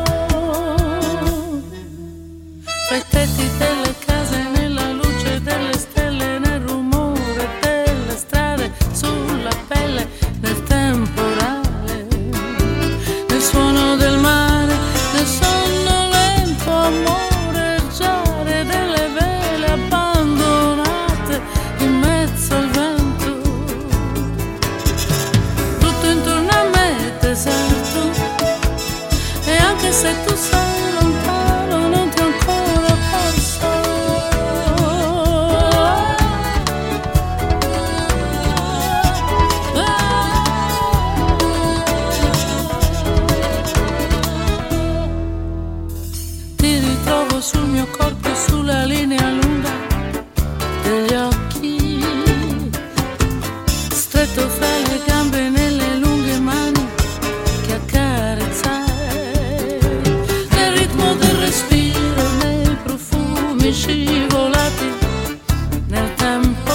Tra i tetti delle case, nella luce delle stelle, nel rumore delle strade, sulla pelle del temporale, nel suono del mare, nel sonno lento amoreggiare delle vele abbandonate in mezzo al vento. Tutto intorno a me è deserto, e anche se tu sei lontano non ti ho ancora perso. Sul mio corpo e sulla linea lunga degli occhi, stretto fra le gambe e nelle lunghe mani che accarezzai, nel ritmo del respiro, nei profumi scivolati passati nel tempo,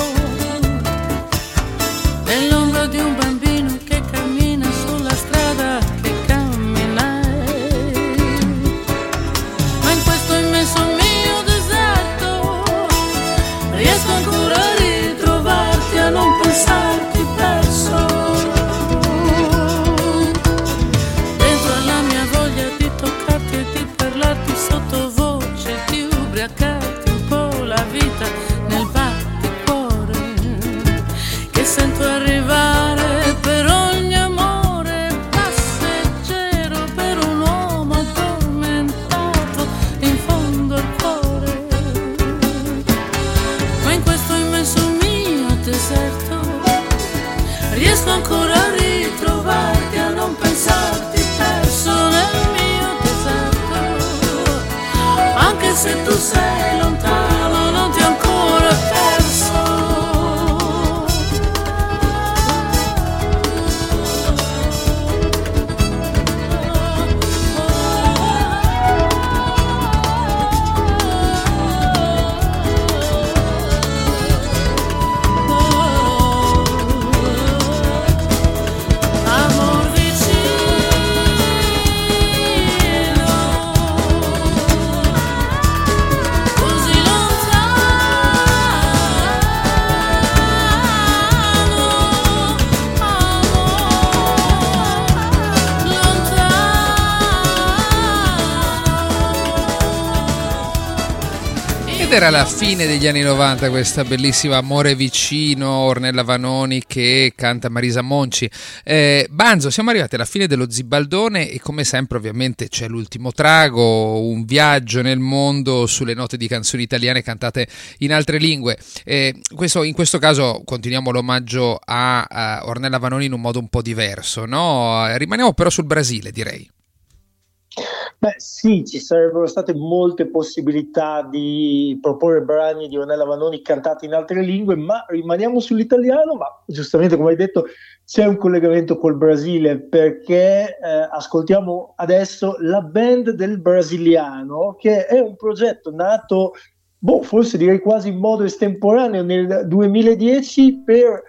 nell'ombra di un bambino che cammina sulla strada che camminai. Ma in questo immenso mio deserto riesco ancora a ritrovarti, a non pensarti perso. Dentro alla mia voglia di toccarti e di parlarti sottovoce, di ubriacarti un po' la vita nel batticuore che sento arrivare per ogni amore passeggero, per un uomo addormentato in fondo al cuore. Ma in questo immenso mio deserto riesco ancora a ritrovarti, a non pensarti perso nel mio deserto. Anche se tu sei lontano non ti ho ancora perso. Amor vicino, così Ed era la fine degli anni novanta questa bellissima Amore vicino, Ornella Vanoni che canta Marisa Monci. Eh, Banzo, siamo arrivati alla fine dello Zibaldone e come sempre ovviamente c'è l'ultimo trago, un viaggio nel mondo sulle note di canzoni italiane cantate in altre lingue. Eh, questo, in questo caso continuiamo l'omaggio a, a Ornella Vanoni in un modo un po' diverso, no? Rimaniamo però sul Brasile, direi. Beh sì, ci sarebbero state molte possibilità di proporre brani di Ornella Vanoni cantati in altre lingue, ma rimaniamo sull'italiano. Ma giustamente, come hai detto, c'è un collegamento col Brasile, perché eh, ascoltiamo adesso La Band del Brasiliano, che è un progetto nato, boh, forse direi quasi in modo estemporaneo nel duemiladieci per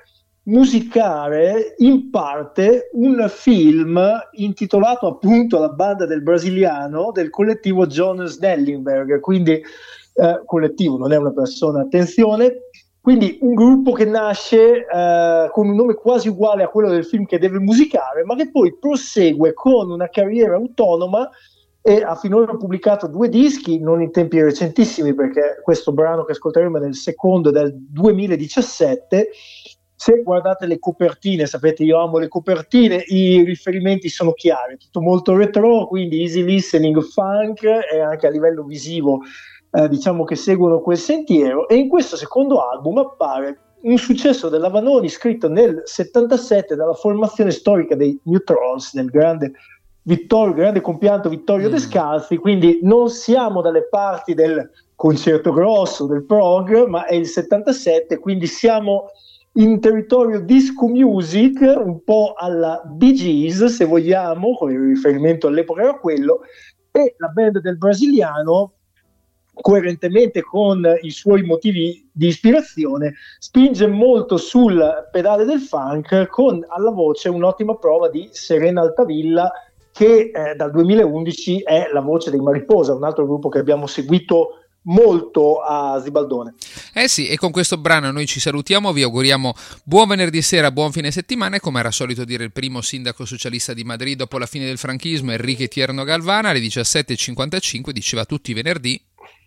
musicare in parte un film intitolato appunto La Banda del Brasiliano del collettivo Jonas Snellenberg, quindi eh, collettivo, non è una persona, attenzione, quindi un gruppo che nasce eh, con un nome quasi uguale a quello del film che deve musicare, ma che poi prosegue con una carriera autonoma e ha finora pubblicato due dischi, non in tempi recentissimi, perché questo brano che ascolteremo è del secondo, del duemiladiciassette. Se guardate le copertine, sapete io amo le copertine, i riferimenti sono chiari, tutto molto retro, quindi easy listening, funk, e anche a livello visivo eh, diciamo che seguono quel sentiero. E in questo secondo album appare un successo della Vanoni scritto nel settantasette dalla formazione storica dei New Trolls, del grande Vittorio, grande compianto Vittorio mm. Descalzi, quindi non siamo dalle parti del concerto grosso, del prog, ma è il settantasette, quindi siamo in territorio disco music, un po' alla Bee Gees, se vogliamo, come riferimento all'epoca era quello, e la band del Brasiliano, coerentemente con i suoi motivi di ispirazione, spinge molto sul pedale del funk, con alla voce un'ottima prova di Serena Altavilla, che eh, dal duemilaundici è la voce dei Mariposa, un altro gruppo che abbiamo seguito molto a Zibaldone. Eh sì, e con questo brano noi ci salutiamo, vi auguriamo buon venerdì sera, buon fine settimana, e come era solito dire il primo sindaco socialista di Madrid dopo la fine del franchismo, Enrique Tierno Galvana, alle diciassette e cinquantacinque diceva tutti i venerdì: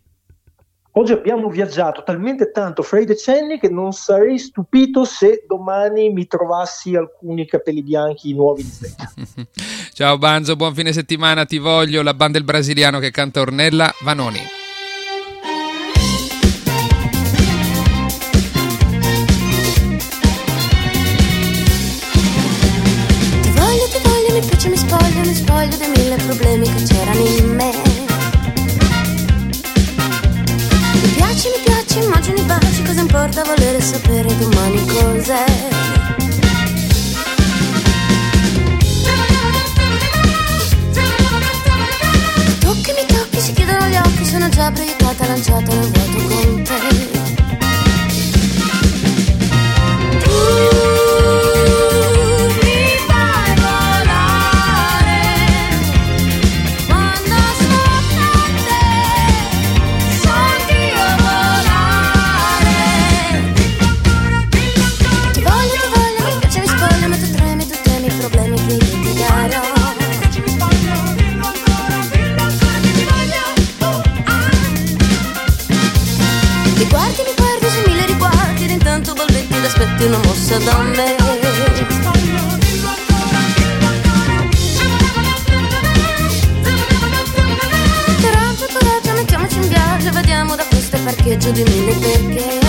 oggi abbiamo viaggiato talmente tanto fra i decenni che non sarei stupito se domani mi trovassi alcuni capelli bianchi nuovi in stecca. Ciao Banzo, buon fine settimana, ti voglio, la banda del Brasiliano che canta Ornella Vanoni. Mi piace, mi spoglio, mi spoglio dei mille problemi che c'erano in me. Mi piace, mi piace, immagini, baci, cosa importa volere sapere domani cos'è? Tocchi, mi tocchi, si chiudono gli occhi, sono già proiettata, lanciata nel vuoto con te. Mi guardi, mi guardi su mille riguardi ed intanto balbetti ed aspetti una mossa da me. Coraggio, coraggio, mettiamoci in viaggio, vediamo da questo parcheggio di mille perché.